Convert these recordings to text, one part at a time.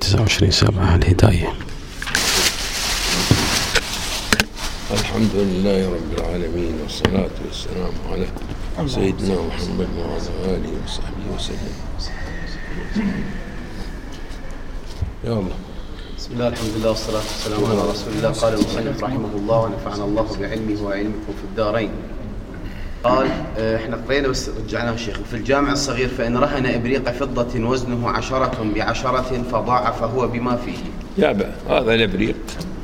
29/7 الهداية. الحمد لله رب العالمين، والصلاة والسلام على سيدنا محمد وعلى آله وصحبه وسلم. يا الله. بسم الله، الحمد لله، والصلاة والسلام على رسول الله. قال المصنف رحمه الله ونفعنا الله بعلمه وعلمكم في الدارين. قال احنا قرينا بس رجعناه شيخ. في الجامع الصغير فإن رهن إبريق فضة وزنه 10 ب10 فضاع فهو بما فيه. يابا هذا الإبريق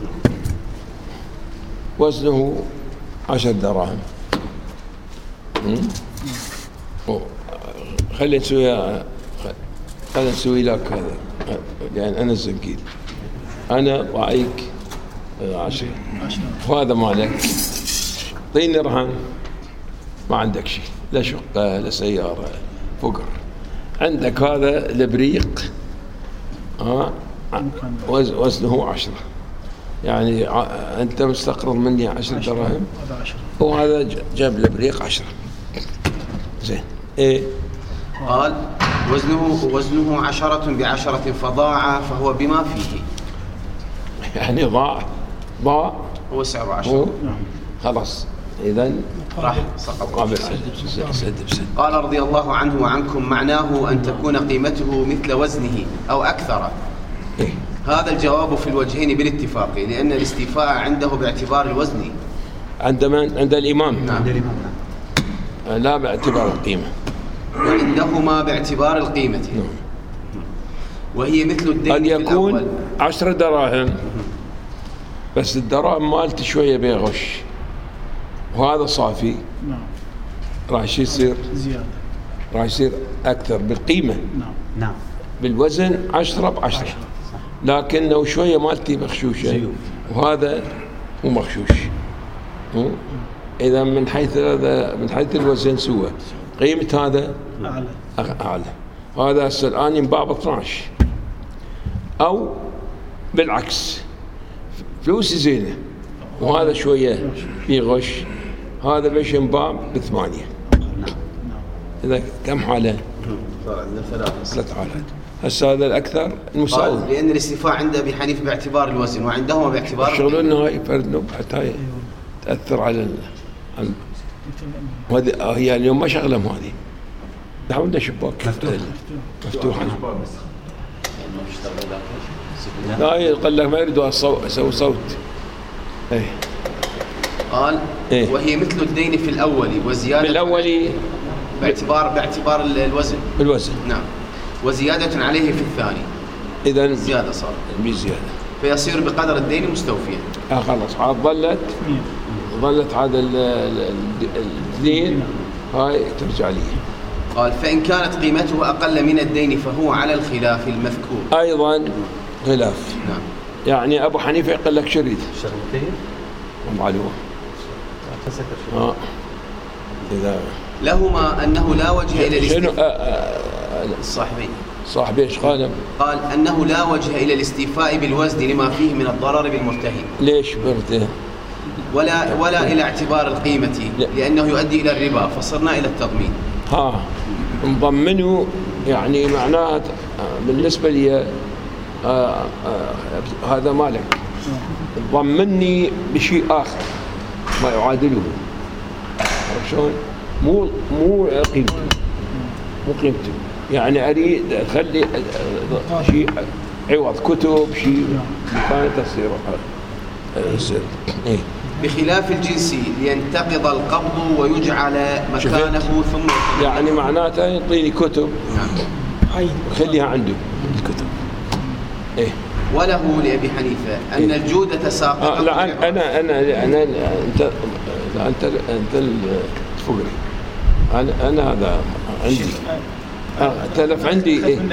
وزنه 10 دراهم. خلينا نسوي لك هذا، يعني أنا الزنكيل، أنا ضايق 10 وهذا مالك. اعطيني رهن، ما عندك شيء، لا شقة لا سيارة، فقر. عندك هذا الإبريق وزنه 10، يعني أنت مستقرض مني 10 دراهم وهذا جاب الإبريق 10. زين. إيه؟ قال وزنه 10 ب10 فضاع فهو بما فيه. يعني ضاع هو سعره 10. خلاص إذن راح سقط. قابل. قال رضي الله عنه وعنكم: معناه أن تكون قيمته مثل وزنه أو أكثر. إيه؟ هذا الجواب في الوجهين بالاتفاق، لأن الاستيفاء عنده باعتبار الوزن. عند من؟ عند الإمام. نعم. لا باعتبار القيمة، وعندهما باعتبار القيمة. وهي مثل الدين قد في يكون الأول 10 دراهم بس الدراهم مالته شوية بيغش وهذا صافي. راح يصير زيادة، راح يصير أكثر بالقيمة. نعم. بالوزن 10 ب10، لكنه شوية مالتي مغشوشة وهذا مو مغشوش. إذا من حيث هذا، من حيث الوزن سوى، قيمة هذا أعلى. هذا هسه الآن ينباع ب12، أو بالعكس فلوسي زينة وهذا شوية في غش، هذا بيش ينباع ب8. إذا كم حالة؟ ثلاث حالات. هسه هذا الأكثر المساوي، لأن الاستيفاء عند أبي حنيفة باعتبار الوزن وعندهما باعتبار شغلنا هاي فرد نبع حتى تأثر على وهذه هي اليوم ما شغلهم. هذه دعونا شباك مفتوح. لا يقول لك ما يريدوا يسوي صوت. ايه. قال إيه؟ وهي مثل الدين في الأول وزيادة بالأول باعتبار الوزن. بالوزن. نعم. وزيادة عليه في الثاني. إذن زيادة صار بزيادة، فيصير بقدر الدين مستوفيا. خلاص عاد ظلت هذا الدين هاي ترجع لي. قال فإن كانت قيمته أقل من الدين فهو على الخلاف المذكور. أيضا خلاف. نعم. يعني أبو حنيفة يقول لك شريط شغلتين معلومة. إذا لهما أنه لا وجه إلى شنو صاحبي ايش قال؟ قال أنه لا وجه إلى الاستيفاء بالوزن لما فيه من الضرر بالمرتهن. ليش برده؟ ولا إلى اعتبار القيمة، لأنه يؤدي إلى الربا، فصرنا إلى التضمين. نضمنه، يعني معناه بالنسبة لي هذا مالك، ضمني بشيء آخر ما يعادله. عرفت شلون؟ مو قيمته، يعني أريد أخلي شيء عوض، كتب شيء كانت تصير. إيه؟ بخلاف الجنس لينتقض القبض ويجعل مكانه ثم، يعني معناته يعطيني كتب خليها عنده الكتب. إيه؟ وله لأبي حنيفة أن الجودة ساقطة. لا أنا أنت تفقري. أنا هذا عندي تلف عندي. إيه؟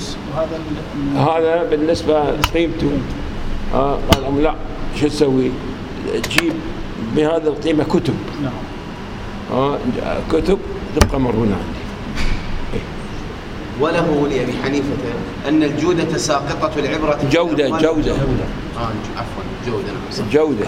هذا بالنسبة قيمته. قال لا، شو تسوي؟ تجيب بهذا القيمة كتب. كتب تبقى مرهونة عندي. إيه؟ وله لأبي حنيفة أن الجودة ساقطة العبرة. جودة. عفوا جودة.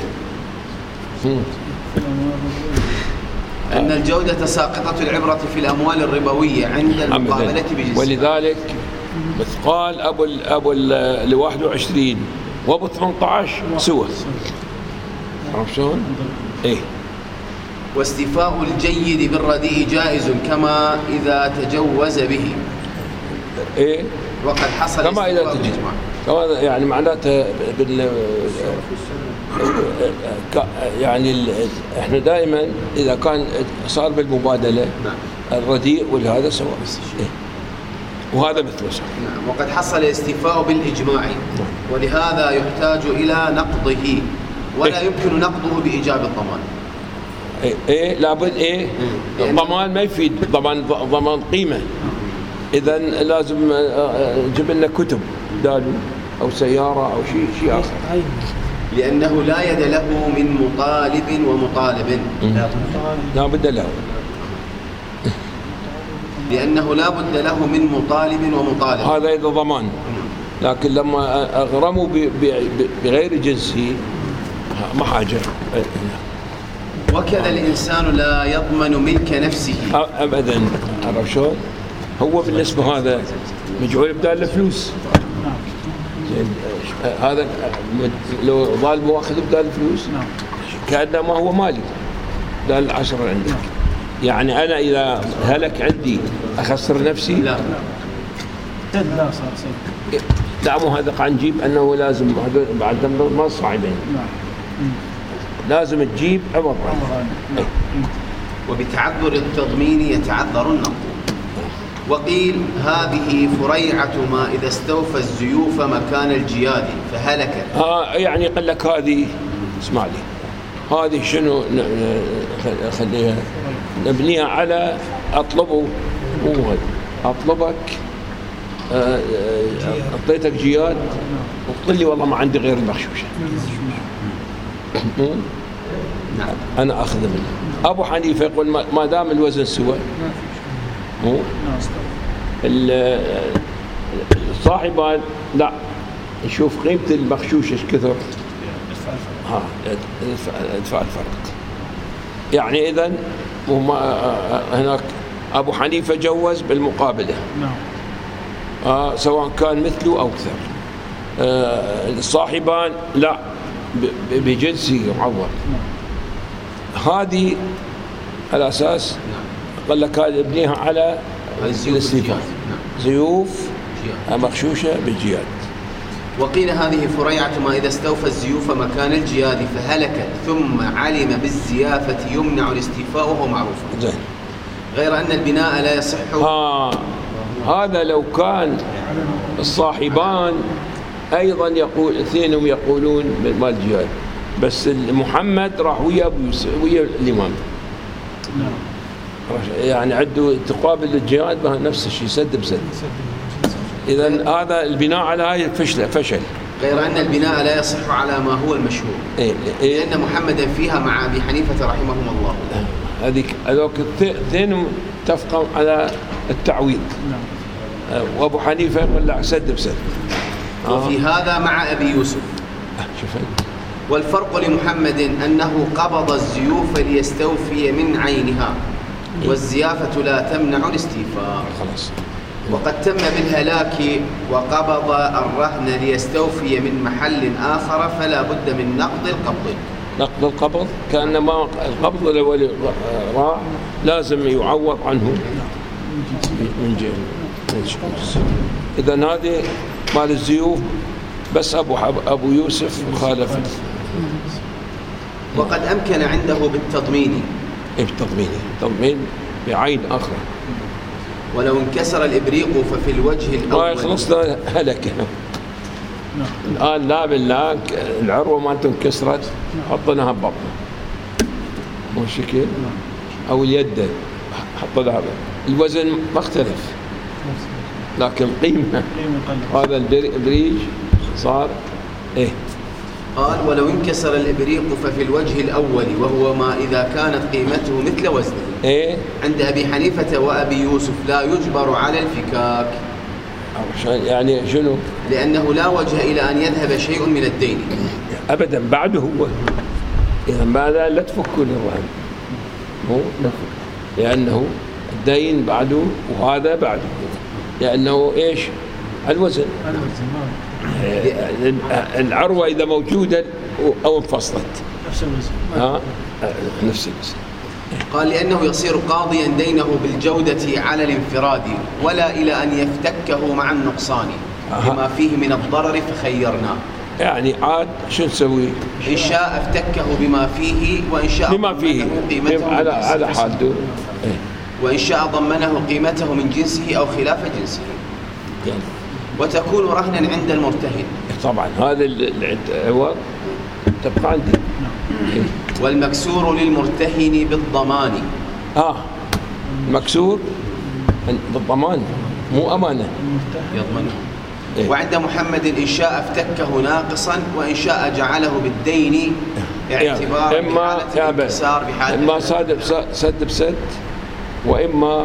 أن الجودة ساقطة العبرة في الأموال الربوية عند المقابلة بجنسها. ولذلك مثقال ابو ال 21 وابو 18 سوى. عرفت شلون؟ ايه. واستيفاء الجيد بالرديء جائز كما إذا تجوز به. ايه. وقد حصل كما إذا تجوز. يعني معناته يعني احنا دائما اذا كان صار بالمبادله الرديء والهذا سواء. إيه؟ وهذا مثله صح. نعم. وقد حصل الاستيفاء بالإجماع ولهذا يحتاج إلى نقضه ولا يمكن نقضه بإيجاب الضمان. ايه لابد ايه الضمان ما يفيد ضمان قيمه. اذا لازم نجيب لنا كتب دالو او سياره او شيء اخر. لأنه لا يد له من مطالب ومطالب. لا بد له. لأنه لا بد له من مطالب ومطالب. هذا إذا ضمان. لكن لما أغرموا بغير جنسه ما حاجة. وكذا الإنسان لا يضمن ملك نفسه أبدا. عرف شلون؟ هو بالنسبة هذا مجعول بدال الفلوس. هذا لو ظالم واخذ بدال الفلوس كأنه ما هو مالي بدال 10 عندك. يعني أنا إذا هلك عندي أخسر نفسي؟ لا. لا مو هذا قاعد نجيب أنه لازم بعد ما صعبين. لازم تجيب عوض. وبتعذر التضمين يتعذر النقض. وقيل هذه فريعة ما إذا استوفى الزيوف مكان الجياد فهلكت. يعني قال لك هذه اسمع لي هذه شنو خليها نبنيها على أطلبك أعطيتك جياد وقلت لي والله ما عندي غير المغشوشة أنا أخذ منه. أبو حنيفة يقول ما دام الوزن سوى الصاحبان لا نشوف قيمة المغشوشة ايش كثر ادفع الفرق. يعني إذن هناك أبو حنيفة جوز بالمقابلة سواء كان مثله أو أكثر. الصاحبان لا بجنسه يعوض. هذه على أساس قال لك هذه ابنيها على الاستيفاء زيوف مغشوشة بالجياد. وقيل هذه فريعة ما إذا استوفى الزيوف مكان الجياد فهلكت ثم علم بالزيافة يمنع الاستيفاء وهو معروف. غير أن البناء لا يصح. هذا لو كان الصاحبان أيضا يقول اثنينهم يقولون مال الجياد بس محمد راح ويا الإمام يعني عنده تقابل الجهاد نفس الشيء سد بسد. إذا هذا البناء على هاي فشل. غير أن البناء لا يصح على ما هو المشهور. لأن محمدا فيها مع أبي حنيفة رحمهم الله. هذوك اثنين اتفقوا على التعويض. وأبو حنيفة يقول لا سد بسد. وفي هذا مع أبي يوسف. والفرق لمحمد أنه قبض الزيوف ليستوفي من عينها والزيافة لا تمنع الاستيفاء. خلاص. وقد تم بالهلاك وقبض الرهن ليستوفي من محل آخر فلا بد من نقض القبض. نقض القبض كأنما القبض الأول راح لازم يعوض عنه من جهة. إذا هذه مال الزيوف بس أبو يوسف مخالف. وقد أمكن عنده بالتضمين. التضمين بعين آخر. ولو انكسر الإبريق ففي الوجه الأول. خلصنا هلك. الآن لا بالله العروة ما انكسرت حطناها ببطنه مو شكل أو اليد حطناها الوزن ما اختلف لكن قيمة هذا البريج صار إيه. قال ولو انكسر الإبريق ففي الوجه الأول وهو ما إذا كانت قيمته مثل وزنه. إيه؟ عند أبي حنيفة وأبي يوسف لا يجبر على الفكاك. يعني شنو؟ لأنه لا وجه إلى أن يذهب شيء من الدين أبدا بعده هو. إذا بعد لا تفكوا للرهن مو لأنه الدين بعده وهذا بعده لأنه إيش الوزن. العروة إذا موجودة أو انفصلت نفس الوزن. نفس الوزن. قال لأنه يصير قاضيا دينه بالجودة على الانفراد ولا إلى أن يفتكه مع النقصان بما فيه من الضرر فخيرناه. يعني عاد شو نسوي؟ إن شاء افتكه بما فيه وإن شاء بما فيه على حاده، وإن شاء ضمنه قيمته من جنسه أو خلاف جنسه يعني. وتكون رهنا عند المرتهن. طبعا هذا العوض تبقى عندي. والمكسور للمرتهن بالضمان. المكسور بالضمان مو أمانة يضمنه. وعند محمد إن شاء افتكه ناقصا وإن شاء جعله بالدين اعتبار إما الانكسار بحالة إما سد بسد وإما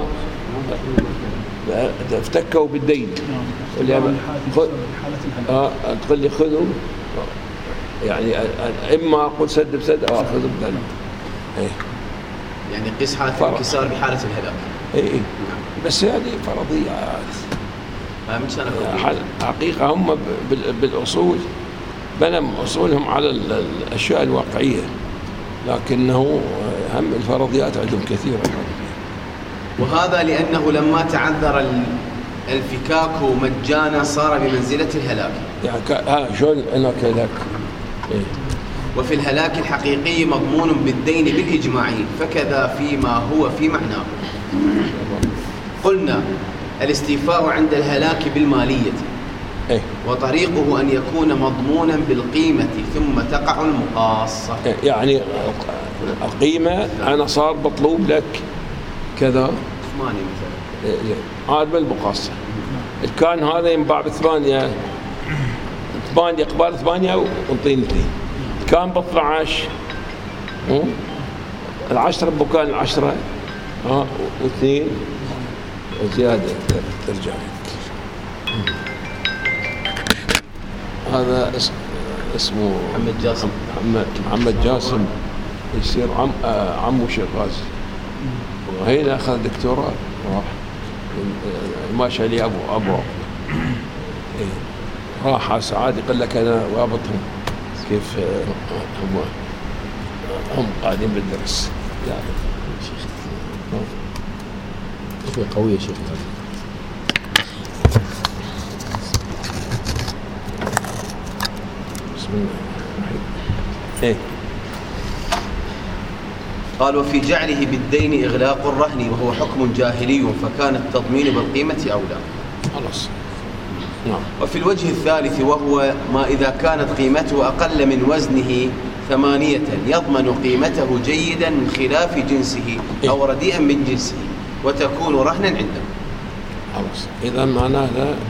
افتكه بالدين. تقول لي خذوا يعني إما أقول سد بسد أو أخذ بدل. يعني قيس حالة الانكسار بحالة الهلاك. بس هذه فرضية. حقيقة هم بالأصول بنم أصولهم على الأشياء الواقعية، لكنه هم الفرضيات عندهم كثيرة. وهذا لأنه لما تعذر الفكاك مجانا صار بمنزلة الهلاك. يعني شلون هناك هلاك؟ وفي الهلاك الحقيقي مضمون بالدين بالإجماع فكذا فيما هو في معناه. قلنا الاستيفاء عند الهلاك بالمالية وطريقه أن يكون مضمونا بالقيمة ثم تقع المقاصة. يعني القيمة أنا صار مطلوب لك كذا 8 مثلا، هذا بالمقاصة. كان هذا ينباع ب8 قبال 8 وانطيني 2. كان ب12 10 بكان 10 و2 زيادة ترجع. هذا اسمه محمد جاسم. محمد جاسم يصير عمو شيخ غازي، وهنا أخذ دكتوراه راح ماشي عليه أبو راح سعاد يقول لك أنا رابطهم كيف هم قاعدين بالدرس. يعني قوية شيخ. بسم الله الرحمن. قال وفي جعله بالدين إغلاق الرهن وهو حكم جاهلي فكان التضمين بالقيمة أولى. خلاص. نعم. وفي الوجه الثالث وهو ما إذا كانت قيمته أقل من وزنه 8 يضمن قيمته جيدا من خلاف جنسه أو رديئا من جنسه وتكون رهنا عنده. خلاص. إذا معناه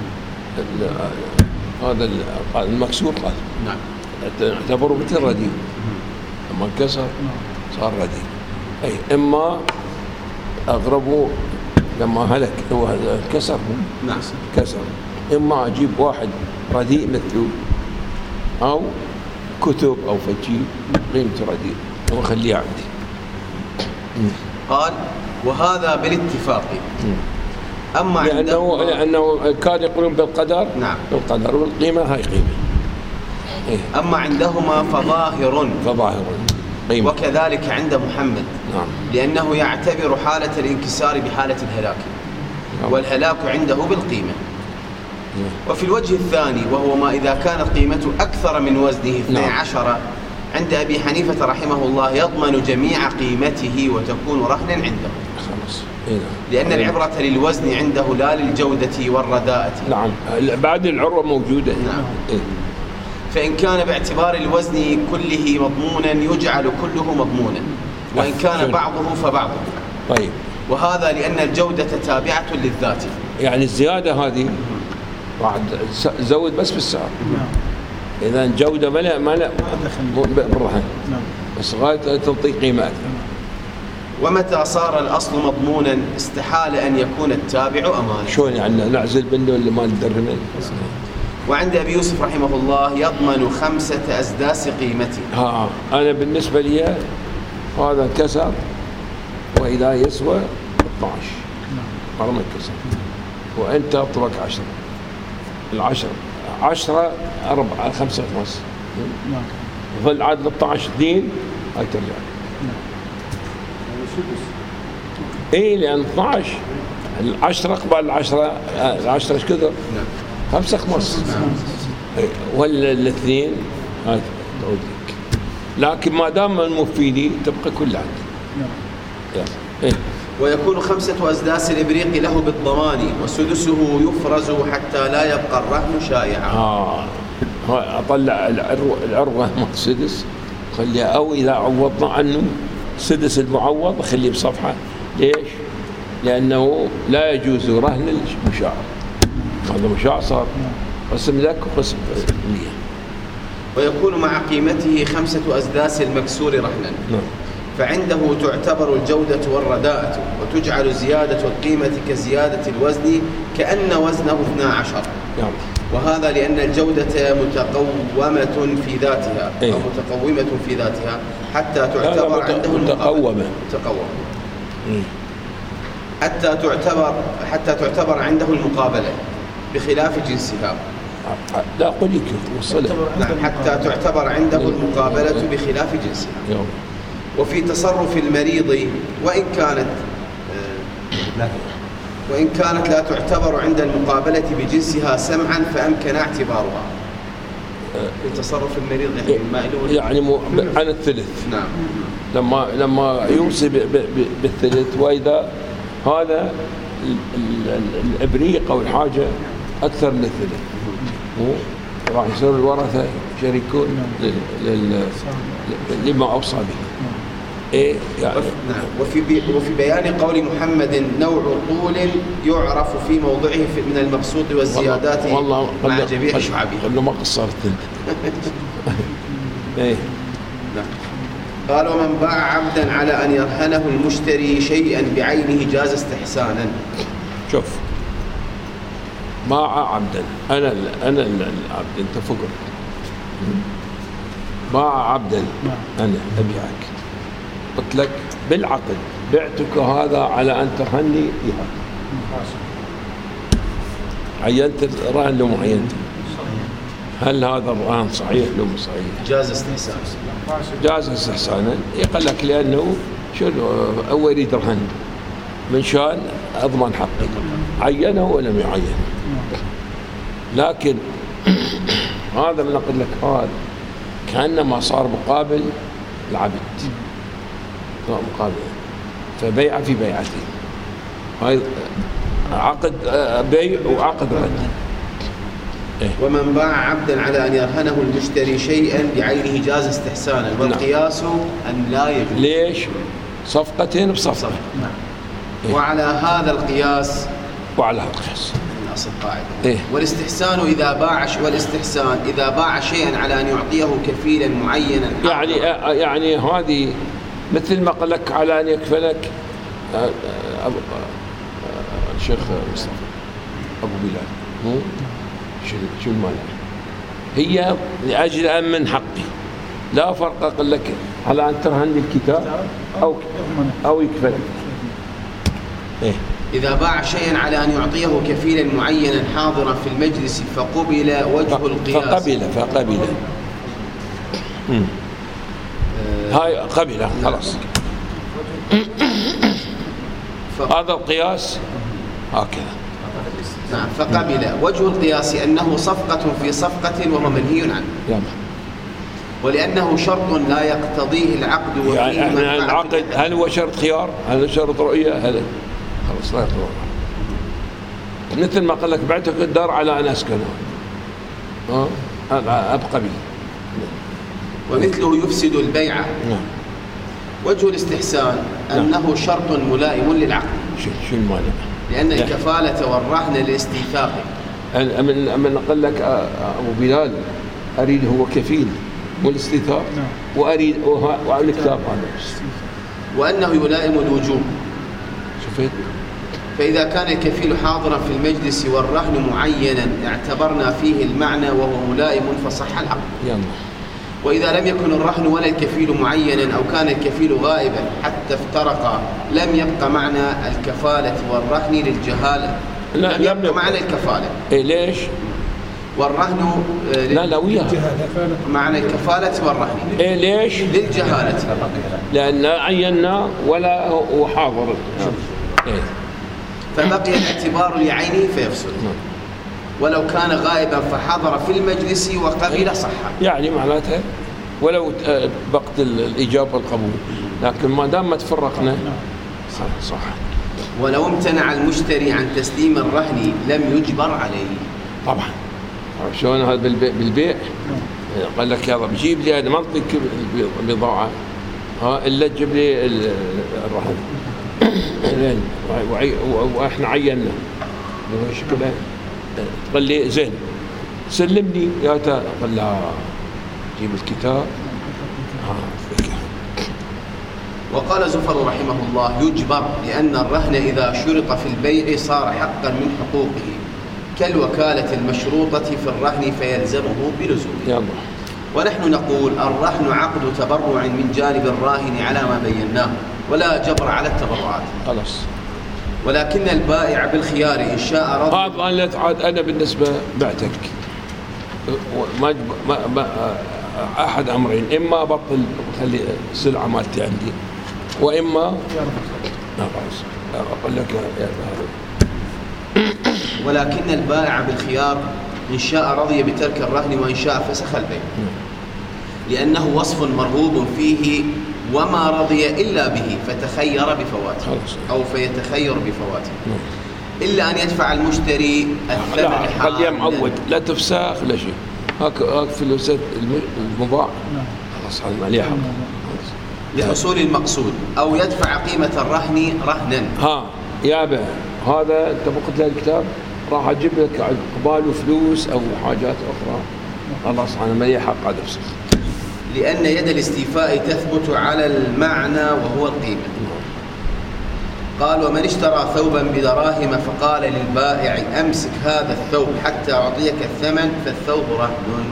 هذا المكسور قال نعم اعتبره مثل رديء، لما انكسر صار رديء. إما أغربه لما هلك هو كسر. نعم كسر. إما أجيب واحد رديء مثله أو كتب أو فجيب قيمته رديء وأخليه عندي. قال وهذا بالاتفاق. أما لأنه كان يقولون بالقدر. نعم بالقدر والقيمة هاي قيمة. أما عندهما فظاهر قيمة. وكذلك عند محمد. نعم. لأنه يعتبر حالة الانكسار بحالة الهلاك. نعم. والهلاك عنده بالقيمة. نعم. وفي الوجه الثاني وهو ما إذا كانت قيمته أكثر من وزنه 12 نعم. عند أبي حنيفة رحمه الله يضمن جميع قيمته وتكون رهنا عنده. خلاص. لأن العبرة للوزن عنده لا للجودة والرداءة. نعم. بعد العروة موجودة. نعم. فإن كان باعتبار الوزن كله مضمونا يجعل كله مضمونا وإن كان بعضه فبعضه. طيب. وهذا لأن الجودة تابعة للذات. يعني الزيادة هذه راح تزود بس بالسعر. إذا الجودة ما بالرهن بس غاية تعطي قيمة أكثر. ومتى صار الأصل مضمونا استحال أن يكون التابع أمانة. شلون يعني نعزل منه اللي ما ندري منه. وعند أبي يوسف رحمه الله يضمن 5 أسداس قيمته. أنا بالنسبة لي هذا انكسر وإذا يسوى 12 مرة ما انكسر وأنت أطلق 10 العشرة 10 4 5 5 ظل عاد 13 2 هاي ترجع اي لان 12 10 قبل 10 10 ايش كثر؟ 5 5 ولا الاثنين هاي تعود لك، لكن ما دام المفيدي تبقى كل عاد. إيه؟ ويكون 5 أسداس الإبريق له بالضمان وسدسه يفرز حتى لا يبقى الرهن شائعا. أطلع العروة مع السدس خليها، أو إذا عوضنا عنه سدس المعوض خليه بصفحة. ليش؟ لأنه لا يجوز رهن المشاع. هذا مشاع صار قسم لك وقسم لي. ويكون مع قيمته 5 أسداس المكسور رهنا. فعنده تعتبر الجودة والرداءة، وتجعل زيادة القيمة كزيادة الوزن كأن وزنه 12. وهذا لأن الجودة متقومة في ذاتها أو متقومة في ذاتها حتى تعتبر عنده متقومة حتى تعتبر عنده المقابلة بخلاف جنسها. لا قل لي كيف وصلت. نعم، حتى تعتبر عنده المقابلة بخلاف جنسها. وفي تصرف المريض وإن كانت لا تعتبر عند المقابلة بجنسها سمعا فأمكن اعتبارها. في تصرف المريض يعني عن الثلث. نعم. لما يوصي بالثلث، وإذا هذا الإبريق أو الحاجة أكثر من الثلث راح يصير الورثة شريكون لما أوصى به. إيه يعني. نعم. وفي بيان قول محمد نوع طول يعرف في موضعه من المبسوط والزيادات مع جميع شعبه. قبل ما قصرت. إيه. نعم. قال ومن باع عبدا على أن يرهنه المشتري شيئا بعينه جاز استحسانا. شوف، باع عبدا، أنا العبد، أنت فقر، باع عبدا، أنا أبيعك، قلت لك بالعقد بعتك هذا على أن ترهني إياه، عينت الرهن لو معينت، هل هذا الرهن صحيح لو مو صحيح؟ جاز استحسانا. جاز استحسانا. يقول لك لأنه شنو أول يريد رهن من شان أضمن حقي، عينه ولم يعين. لكن هذا من أقول لك هذا كأنما صار مقابل العبد، مقابل، فبيع في بيعتين، هاي عقد بيع وعقد رد. إيه؟ ومن باع عبدا على أن يرهنه المشتري شيئا بعينه جاز استحسانا، والقياس أن لا يجوز. ليش؟ صفقتين بصفقة. نعم. إيه؟ وعلى هذا القياس الأصل قاعدة. إيه؟ والاستحسان إذا باع شيئا على أن يعطيه كفيلا معينا، يعني هذه مثل ما قال لك على أن يكفلك الشيخ مصطفى أبو بلال، شو المانع؟ هي لأجل أمن حقي، لا فرق أقول لك على أن ترهن الكتاب أو يكفلك. إيه؟ إذا باع شيئا على أن يعطيه كفيلا معينا حاضرا في المجلس فقبل وجه القياس. فقبل هاي قبل خلاص. هذا القياس هكذا. نعم. فقبل وجه القياس أنه صفقة في صفقة وهو منهي عنه. ولأنه شرط لا يقتضيه العقد وفيه يعني العقد هل هو شرط خيار؟ هل شرط رؤية؟ هذا خلاص لا يقتضيه. مثل ما قال لك بعتك الدار على أن أسكنها، أبقى به. ومثله يفسد البيع. نعم. وجه الاستحسان أنه شرط ملائم للعقد. شو المانع؟ لأن الكفالة والرهن للاستيثاق. أما قال لك أبو بلال أريد هو كفيل مو الاستيثاق، وأريد وعلى الكتاب هذا، وأنه يلائم الوجوب. شفت؟ فإذا كان الكفيل حاضرا في المجلس والرهن معينا اعتبرنا فيه المعنى وهو ملائم فصح العقد. يلا. وإذا لم يكن الرهن ولا الكفيل معينا أو كان الكفيل غائبا حتى افترقا لم يبقى معنى الكفالة والرهن للجهالة. لم يبقى معنى الكفالة. إيه ليش؟ والرهن لا وياه معنى الكفالة والرهن. إيه ليش؟ للجهالة. لأن عينا ولا هو حاضر. إيه. فبقي الاعتبار لعينه فيفسد. ولو كان غائبا فحضر في المجلس وقبل صح. يعني معناتها ولو وقت الإجابة والقبول، لكن ما دام ما تفرقنا صح. ولو امتنع المشتري عن تسليم الرهن لم يجبر عليه. طبعا شلون هذا بالبيع؟ قال لك يلا بجيب لي انا ما اعطيك بضاعه الا تجيب لي الرهن. واحنا عينا مشكله. قال لي زين سلمني يا تا. قال لا جيب الكتاب. وقال زفر رحمه الله يجبر لأن الرهن إذا شرط في البيع صار حقا من حقوقه كالوكالة المشروطة في الرهن فيلزمه بلزومه. ونحن نقول الرهن عقد تبرع من جانب الراهن على ما بيناه ولا جبر على التبرعات خلاص. ولكن البائع بالخيار إن شاء رضي. أنا بالنسبة بعتك ما أحد أمرين، إما بطل خلي السلعة مالتي عندي، وإما أقول لك ولكن البائع بالخيار إن شاء رضي بترك الرهن وإن شاء فسخ البيع، لأنه وصف مرغوب فيه وما رضي إلا به فتخير بفواته أو فيتخير بفواته إلا أن يدفع المشتري الثمن حالا. خليه معود لا تفسخ لا شيء. هاك فلوس المباع خلاص عليه حق لحصول المقصود، أو يدفع قيمة الرهن رهنا. يابا هذا أنت قلت له الكتاب راح أجيب لك قبال وفلوس أو حاجات أخرى، خلاص أنا مالي حق على أفسخ. لأن يد الاستيفاء تثبت على المعنى وهو القيمة. قال ومن اشترى ثوبا بدراهم فقال للبائع أمسك هذا الثوب حتى أعطيك الثمن فالثوب رهن.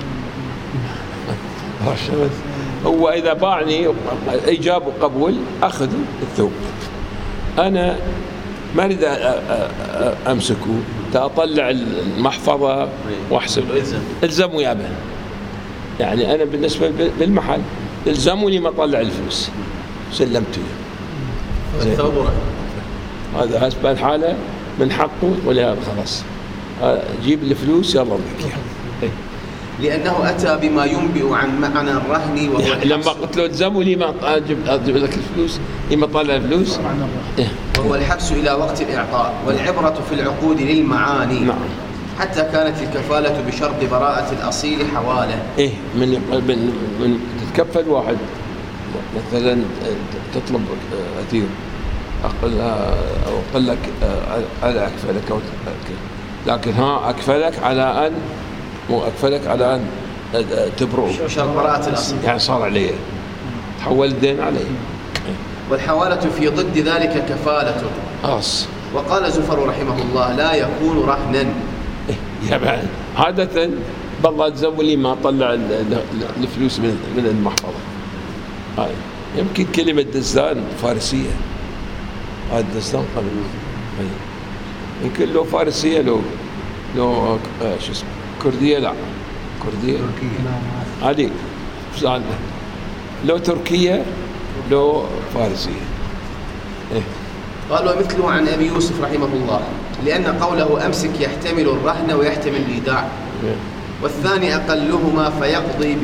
هو إذا باعني إيجاب وقبول أخذ الثوب، أنا ما أريد أمسكه أطلع المحفظة وأحسب الزموا يابا. يعني أنا بالنسبة بالمحل الزموني ما أطلع الفلوس سلمته الثوب رهن. هذا أسباب الحالة من حقه ولا خلاص جيب الفلوس يلا بك. لأنه أتى بما ينبئ عن معنى الرهن وهو يعني لما قلت له الزموا لي ما أجيب لك الفلوس لما طلع الفلوس وهو الحبس إلى وقت الإعطاء. والعبرة في العقود للمعاني. نعم. حتى كانت الكفالة بشرط براءة الأصيل حوالة. من تتكفل واحد مثلا تطلب أثير أقول لك أنا أكفلك لكن أكفلك على أن مو أكفلك على أن تبرع شرط براءة الأصيل يعني صار عليه تحول الدين عليه. والحوالة في ضد ذلك كفالة. وقال زفر رحمه الله لا يكون رهنا. يا عادة بالله تزولي ما طلع الفلوس من المحفظة. يمكن كلمة دزان فارسية. هذا دزان قبل يمكن لو فارسية لو شو اسمه كردية لا كردية هذه لو تركية لو فارسية. قال ومثله عن أبي يوسف رحمه الله لأن قوله أمسك يحتمل الرهن ويحتمل الإيداع والثاني أقلهما فيقضي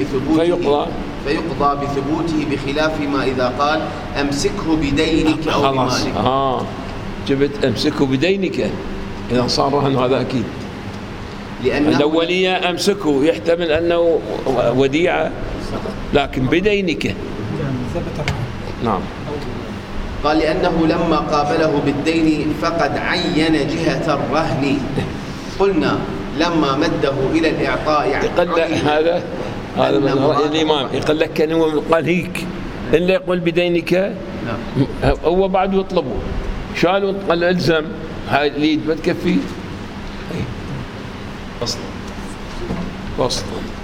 بثبوته بخلاف ما إذا قال أمسكه بدينك أو بمالك. جبت أمسكه بدينك إذا صار رهن هذا أكيد. لأن الأولية أمسكه يحتمل أنه وديعة لكن بدينك. نعم. قال لأنه لما قابله بالدين فقد عين جهة الرهن. قلنا لما مده إلى الإعطاء يقول هذا من رأي الإمام يقول لك كان هو قال هيك إلا يقول بدينك هو بعد يطلبه شالوا قال الزم هاي اليد ما تكفي. فصل